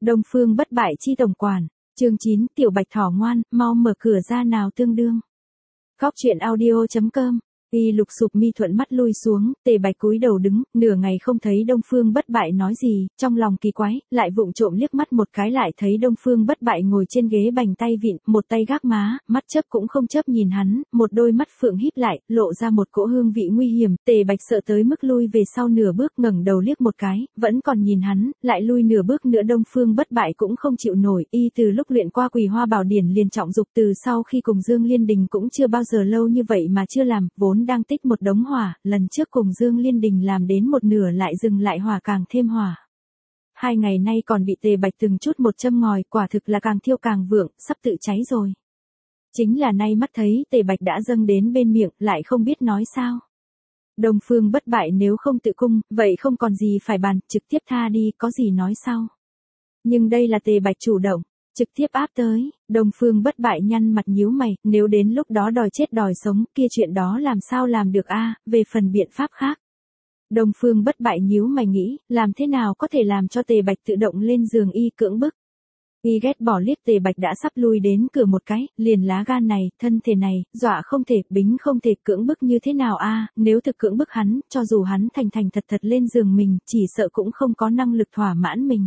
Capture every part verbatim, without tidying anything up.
Đông Phương bất bại chi tổng quản, chương chín, tiểu bạch thỏ ngoan, mau mở cửa ra nào tương đương. Góc truyện audio chấm com. Y lục sụp mi thuận mắt lui xuống, Tề Bạch cúi đầu đứng, nửa ngày không thấy Đông Phương bất bại nói gì, trong lòng kỳ quái, lại vụng trộm liếc mắt một cái lại thấy Đông Phương bất bại ngồi trên ghế bành tay vịn, một tay gác má, mắt chớp cũng không chớp nhìn hắn, một đôi mắt phượng híp lại, lộ ra một cỗ hương vị nguy hiểm. Tề Bạch sợ tới mức lui về sau nửa bước, ngẩng đầu liếc một cái, vẫn còn nhìn hắn, lại lui nửa bước nữa. Đông Phương bất bại cũng không chịu nổi, y từ lúc luyện qua Quỳ Hoa Bảo Điển liền trọng dục, từ sau khi cùng Dương Liên Đình cũng chưa bao giờ lâu như vậy mà chưa làm, vốn đang tích một đống hỏa, lần trước cùng Dương Liên Đình làm đến một nửa lại dừng lại, hỏa càng thêm hỏa. Hai ngày nay còn bị Tề Bạch từng chút một châm ngòi, quả thực là càng thiêu càng vượng, sắp tự cháy rồi. Chính là nay mắt thấy Tề Bạch đã dâng đến bên miệng, lại không biết nói sao. Đông Phương bất bại nếu không tự cung, vậy không còn gì phải bàn, trực tiếp tha đi, có gì nói sau. Nhưng đây là Tề Bạch chủ động, trực tiếp áp tới. Đông Phương bất bại nhăn mặt nhíu mày, nếu đến lúc đó đòi chết đòi sống, kia chuyện đó làm sao làm được a? Về phần biện pháp khác. Đông Phương bất bại nhíu mày nghĩ, làm thế nào có thể làm cho Tề Bạch tự động lên giường y cưỡng bức. Y ghét bỏ liếc Tề Bạch đã sắp lui đến cửa một cái, liền lá gan này, thân thể này, dọa không thể, bính không thể, cưỡng bức như thế nào a? Nếu thực cưỡng bức hắn, cho dù hắn thành thành thật thật lên giường mình, chỉ sợ cũng không có năng lực thỏa mãn mình.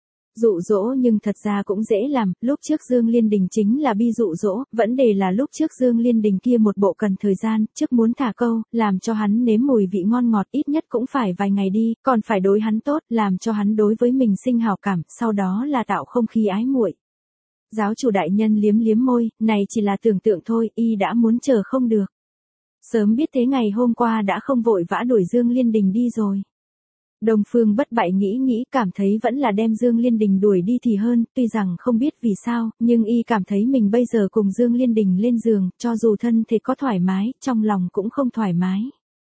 Dụ dỗ nhưng thật ra cũng dễ làm, lúc trước Dương Liên Đình chính là bi dụ dỗ, vấn đề là lúc trước Dương Liên Đình kia một bộ cần thời gian, trước muốn thả câu, làm cho hắn nếm mùi vị ngon ngọt ít nhất cũng phải vài ngày đi, còn phải đối hắn tốt, làm cho hắn đối với mình sinh hào cảm, sau đó là tạo không khí ái muội. Giáo chủ đại nhân liếm liếm môi, này chỉ là tưởng tượng thôi, y đã muốn chờ không được. Sớm biết thế ngày hôm qua đã không vội vã đuổi Dương Liên Đình đi rồi. Đông Phương bất bại nghĩ nghĩ, cảm thấy vẫn là đem Dương Liên Đình đuổi đi thì hơn, tuy rằng không biết vì sao, nhưng y cảm thấy mình bây giờ cùng Dương Liên Đình lên giường, cho dù thân thể có thoải mái, trong lòng cũng không thoải mái.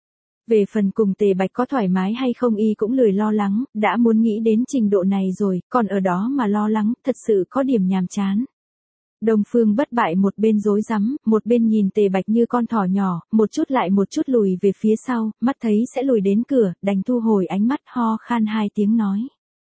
Về phần cùng Tề Bạch có thoải mái hay không y cũng lười lo lắng, đã muốn nghĩ đến trình độ này rồi, còn ở đó mà lo lắng, thật sự có điểm nhàm chán. Đông Phương bất bại một bên rối rắm, một bên nhìn Tề Bạch như con thỏ nhỏ, một chút lại một chút lùi về phía sau, mắt thấy sẽ lùi đến cửa, đành thu hồi ánh mắt, ho khan hai tiếng nói.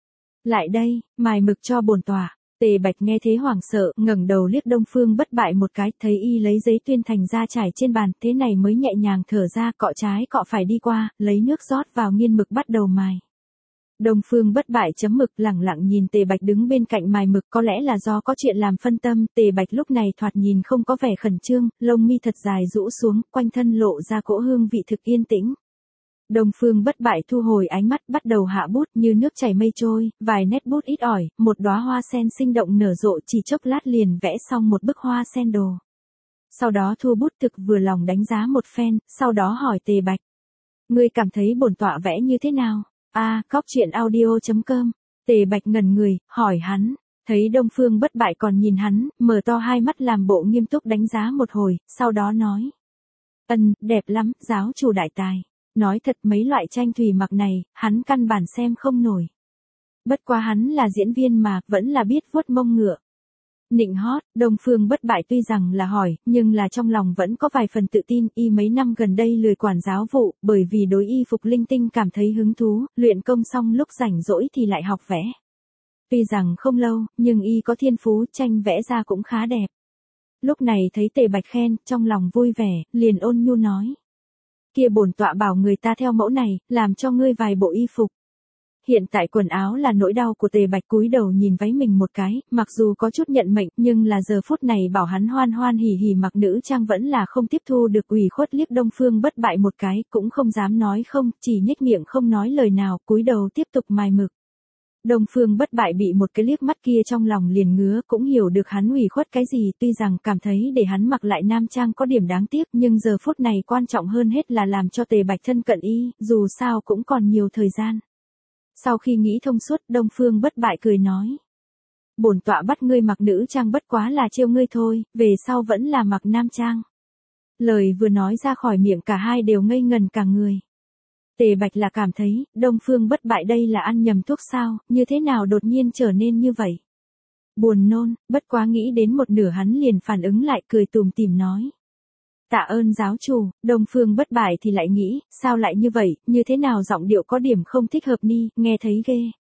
Lại đây, mài mực cho bổn tọa. Tề Bạch nghe thế hoảng sợ, ngẩng đầu liếc Đông Phương bất bại một cái, thấy y lấy giấy tuyên thành ra trải trên bàn, thế này mới nhẹ nhàng thở ra, cọ trái cọ phải đi qua, lấy nước rót vào nghiên mực bắt đầu mài. Đông Phương bất bại chấm mực, lẳng lặng nhìn Tề Bạch đứng bên cạnh mài mực, có lẽ là do có chuyện làm phân tâm, Tề Bạch lúc này thoạt nhìn không có vẻ khẩn trương, lông mi thật dài rũ xuống, quanh thân lộ ra cỗ hương vị thực yên tĩnh. Đông Phương bất bại thu hồi ánh mắt, bắt đầu hạ bút, như nước chảy mây trôi, vài nét bút ít ỏi, một đóa hoa sen sinh động nở rộ, chỉ chốc lát liền vẽ xong một bức hoa sen đồ. Sau đó thu bút thực vừa lòng đánh giá một phen, sau đó hỏi Tề Bạch: "Ngươi cảm thấy bổn tọa vẽ như thế nào?" A, à, góc truyện audio chấm com. Tề Bạch ngẩn người, hỏi hắn, thấy Đông Phương bất bại còn nhìn hắn, mở to hai mắt làm bộ nghiêm túc đánh giá một hồi, sau đó nói: "Ân, đẹp lắm, giáo chủ đại tài. Nói thật mấy loại tranh thủy mặc này, hắn căn bản xem không nổi. Bất quá hắn là diễn viên mà, vẫn là biết vuốt mông ngựa." Nịnh hót, Đông Phương bất bại tuy rằng là hỏi, nhưng là trong lòng vẫn có vài phần tự tin, y mấy năm gần đây lười quản giáo vụ, bởi vì đối y phục linh tinh cảm thấy hứng thú, luyện công xong lúc rảnh rỗi thì lại học vẽ. Tuy rằng không lâu, nhưng y có thiên phú, tranh vẽ ra cũng khá đẹp. Lúc này thấy Tề Bạch khen, trong lòng vui vẻ, liền ôn nhu nói: "Kia bổn tọa bảo người ta theo mẫu này, làm cho ngươi vài bộ y phục." Hiện tại quần áo là nỗi đau của Tề Bạch, cúi đầu nhìn váy mình một cái, mặc dù có chút nhận mệnh, nhưng là giờ phút này bảo hắn hoan hoan hỉ hỉ mặc nữ trang vẫn là không tiếp thu được, ủy khuất liếc Đông Phương bất bại một cái, cũng không dám nói không, chỉ nhếch miệng không nói lời nào, cúi đầu tiếp tục mài mực. Đông Phương bất bại bị một cái liếc mắt kia trong lòng liền ngứa, cũng hiểu được hắn ủy khuất cái gì, tuy rằng cảm thấy để hắn mặc lại nam trang có điểm đáng tiếc, nhưng giờ phút này quan trọng hơn hết là làm cho Tề Bạch thân cận y, dù sao cũng còn nhiều thời gian. Sau khi nghĩ thông suốt, Đông Phương bất bại cười nói: "Bổn tọa bắt ngươi mặc nữ trang bất quá là trêu ngươi thôi, về sau vẫn là mặc nam trang." Lời vừa nói ra khỏi miệng cả hai đều ngây ngần cả người. Tề Bạch là cảm thấy, Đông Phương bất bại đây là ăn nhầm thuốc sao, như thế nào đột nhiên trở nên như vậy. Buồn nôn, bất quá nghĩ đến một nửa hắn liền phản ứng lại, cười tùm tìm nói: "Tạ ơn giáo chủ." Đông Phương bất bại thì lại nghĩ, sao lại như vậy, như thế nào giọng điệu có điểm không thích hợp ni, nghe thấy ghê.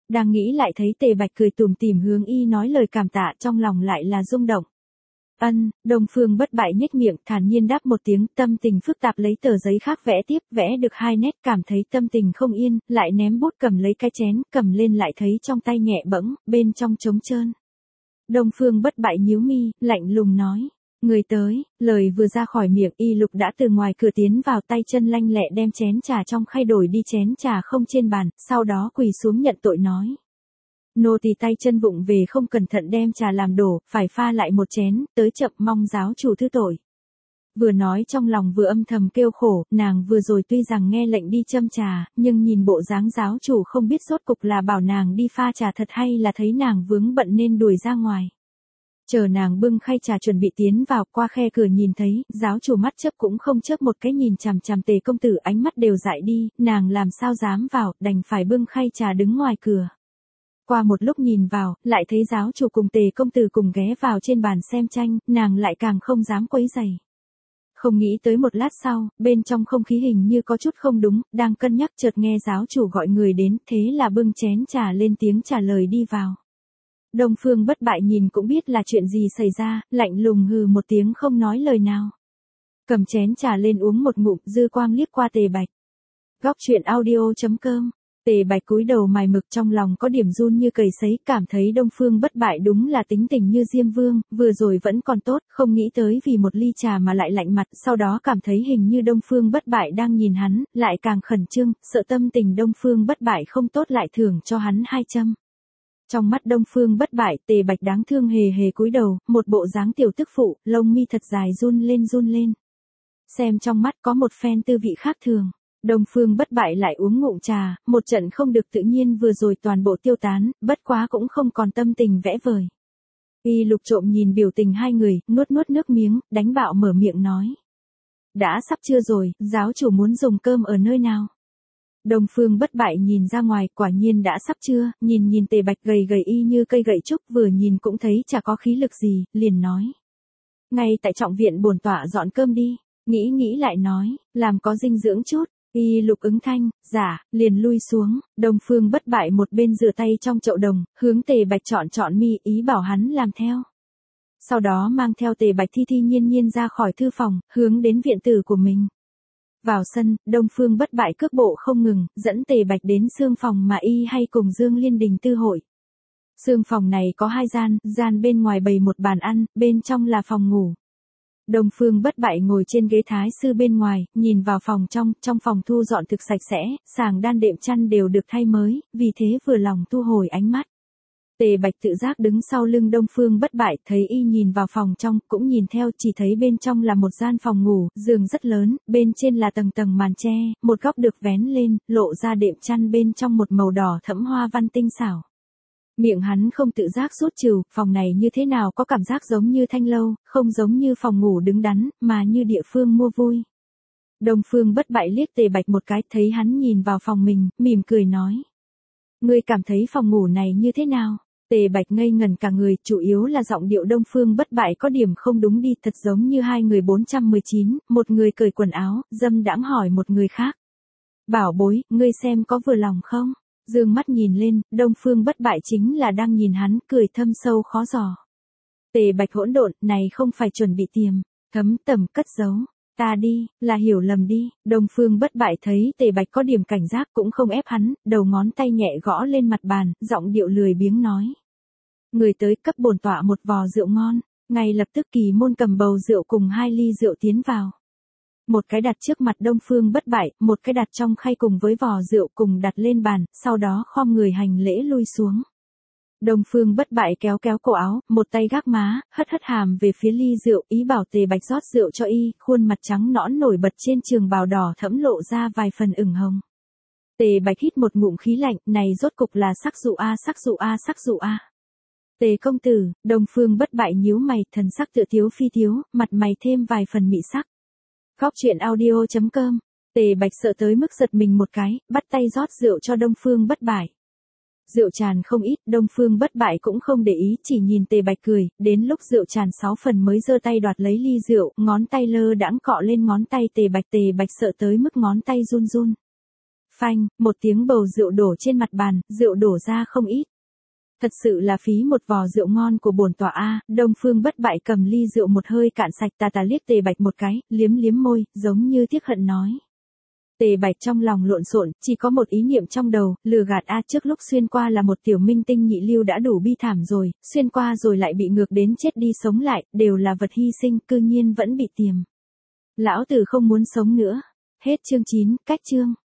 Đang nghĩ lại thấy Tề Bạch cười tủm tỉm hướng y nói lời cảm tạ, trong lòng lại là rung động. Ân, Đông Phương Bất Bại nhếch miệng, thản nhiên đáp một tiếng, tâm tình phức tạp lấy tờ giấy khác vẽ tiếp, vẽ được hai nét, cảm thấy tâm tình không yên, lại ném bút cầm lấy cái chén, cầm lên lại thấy trong tay nhẹ bẫng, bên trong trống trơn. Đông Phương Bất Bại nhíu mi, lạnh lùng nói, người tới, lời vừa ra khỏi miệng, Y Lục đã từ ngoài cửa tiến vào, tay chân lanh lẹ đem chén trà trong khay đổi đi chén trà không trên bàn, sau đó quỳ xuống nhận tội nói. Nô tỳ tay chân vụng về không cẩn thận đem trà làm đổ, phải pha lại một chén, tới chậm mong giáo chủ thứ tội. Vừa nói trong lòng vừa âm thầm kêu khổ, nàng vừa rồi tuy rằng nghe lệnh đi châm trà, nhưng nhìn bộ dáng giáo chủ không biết rốt cục là bảo nàng đi pha trà thật hay là thấy nàng vướng bận nên đuổi ra ngoài. Chờ nàng bưng khay trà chuẩn bị tiến vào, qua khe cửa nhìn thấy, giáo chủ mắt chớp cũng không chớp một cái nhìn chằm chằm Tề công tử, ánh mắt đều dại đi, nàng làm sao dám vào, đành phải bưng khay trà đứng ngoài cửa. Qua một lúc nhìn vào, lại thấy giáo chủ cùng Tề công tử cùng ghé vào trên bàn xem tranh, nàng lại càng không dám quấy rầy. Không nghĩ tới một lát sau, bên trong không khí hình như có chút không đúng, đang cân nhắc chợt nghe giáo chủ gọi người đến, thế là bưng chén trà lên tiếng trả lời đi vào. Đông Phương Bất Bại nhìn cũng biết là chuyện gì xảy ra, lạnh lùng hừ một tiếng không nói lời nào. Cầm chén trà lên uống một ngụm, dư quang liếc qua Tề Bạch. Góc truyện audio chấm com. Tề Bạch cúi đầu mài mực, trong lòng có điểm run như cầy sấy, cảm thấy Đông Phương Bất Bại đúng là tính tình như Diêm Vương, vừa rồi vẫn còn tốt, không nghĩ tới vì một ly trà mà lại lạnh mặt, sau đó cảm thấy hình như Đông Phương Bất Bại đang nhìn hắn, lại càng khẩn trương, sợ tâm tình Đông Phương Bất Bại không tốt lại thưởng cho hắn hai châm. Trong mắt Đông Phương Bất Bại, Tề Bạch đáng thương hề hề cúi đầu, một bộ dáng tiểu tức phụ, lông mi thật dài run lên run lên. Xem trong mắt có một phen tư vị khác thường. Đông Phương Bất Bại lại uống ngụm trà, một trận không được tự nhiên vừa rồi toàn bộ tiêu tán, bất quá cũng không còn tâm tình vẽ vời. Y Lục trộm nhìn biểu tình hai người, nuốt nuốt nước miếng, đánh bạo mở miệng nói. Đã sắp trưa rồi, giáo chủ muốn dùng cơm ở nơi nào? Đông Phương Bất Bại nhìn ra ngoài, quả nhiên đã sắp trưa, nhìn nhìn Tề Bạch gầy gầy y như cây gậy trúc, vừa nhìn cũng thấy chả có khí lực gì, liền nói. Ngay tại trọng viện bổn tọa dọn cơm đi, nghĩ nghĩ lại nói, làm có dinh dưỡng chút. Y Lục ứng thanh, giả, liền lui xuống, Đông Phương Bất Bại một bên rửa tay trong chậu đồng, hướng Tề Bạch chọn chọn mi, ý bảo hắn làm theo. Sau đó mang theo Tề Bạch thi thi nhiên nhiên ra khỏi thư phòng, hướng đến viện tử của mình. Vào sân, Đông Phương Bất Bại cước bộ không ngừng, dẫn Tề Bạch đến xương phòng mà y hay cùng Dương Liên Đình tư hội. Xương phòng này có hai gian, gian bên ngoài bày một bàn ăn, bên trong là phòng ngủ. Đông Phương Bất Bại ngồi trên ghế thái sư bên ngoài, nhìn vào phòng trong, trong phòng thu dọn thực sạch sẽ, sàng đan đệm chăn đều được thay mới, vì thế vừa lòng thu hồi ánh mắt. Tề Bạch tự giác đứng sau lưng Đông Phương Bất Bại, thấy y nhìn vào phòng trong, cũng nhìn theo, chỉ thấy bên trong là một gian phòng ngủ, giường rất lớn, bên trên là tầng tầng màn tre, một góc được vén lên, lộ ra đệm chăn bên trong một màu đỏ thẫm hoa văn tinh xảo. Miệng hắn không tự giác rút trừ, phòng này như thế nào có cảm giác giống như thanh lâu, không giống như phòng ngủ đứng đắn, mà như địa phương mua vui. Đông Phương Bất Bại liếc Tề Bạch một cái, thấy hắn nhìn vào phòng mình, mỉm cười nói. Ngươi cảm thấy phòng ngủ này như thế nào? Tề Bạch ngây ngẩn cả người, chủ yếu là giọng điệu Đông Phương Bất Bại có điểm không đúng đi, thật giống như hai người bốn trăm mười chín, một người cởi quần áo, dâm đãng hỏi một người khác. Bảo bối, ngươi xem có vừa lòng không? Dương mắt nhìn lên, Đông Phương Bất Bại chính là đang nhìn hắn, cười thâm sâu khó dò. Tề Bạch hỗn độn, này không phải chuẩn bị tiềm, thấm tầm cất giấu. Ta đi, là hiểu lầm đi. Đông Phương Bất Bại thấy Tề Bạch có điểm cảnh giác cũng không ép hắn, đầu ngón tay nhẹ gõ lên mặt bàn, giọng điệu lười biếng nói. Người tới cấp bổn tọa một vò rượu ngon, ngay lập tức Kỳ Môn cầm bầu rượu cùng hai ly rượu tiến vào. Một cái đặt trước mặt Đông Phương Bất Bại, một cái đặt trong khay cùng với vò rượu cùng đặt lên bàn, sau đó khom người hành lễ lui xuống. Đông Phương Bất Bại kéo kéo cổ áo, một tay gác má, hất hất hàm về phía ly rượu, ý bảo Tề Bạch rót rượu cho y, khuôn mặt trắng nõn nổi bật trên trường bào đỏ thẫm lộ ra vài phần ửng hồng. Tề Bạch hít một ngụm khí lạnh, này rốt cục là sắc dụ a, sắc dụ a, sắc dụ a. Tề công tử, Đông Phương Bất Bại nhíu mày, thần sắc tựa thiếu phi thiếu, mặt mày thêm vài phần mị sắc. Góc truyện audio chấm com. Tề Bạch sợ tới mức giật mình một cái, bắt tay rót rượu cho Đông Phương Bất Bại. Rượu tràn không ít, Đông Phương Bất Bại cũng không để ý, chỉ nhìn Tề Bạch cười, đến lúc rượu tràn sáu phần mới giơ tay đoạt lấy ly rượu, ngón tay lơ đãng cọ lên ngón tay Tề Bạch, Tề Bạch sợ tới mức ngón tay run run. Phanh, một tiếng bầu rượu đổ trên mặt bàn, rượu đổ ra không ít. Thật sự là phí một vò rượu ngon của bổn tọa a. Đông Phương Bất Bại cầm ly rượu một hơi cạn sạch, tà tà liếc Tề Bạch một cái, liếm liếm môi, giống như tiếc hận nói. Tề Bạch trong lòng lộn xộn, chỉ có một ý niệm trong đầu, lừa gạt a, trước lúc xuyên qua là một tiểu minh tinh nhị lưu đã đủ bi thảm rồi, xuyên qua rồi lại bị ngược đến chết đi sống lại, đều là vật hy sinh, cư nhiên vẫn bị tiềm. Lão tử không muốn sống nữa. Hết chương chín, cách chương.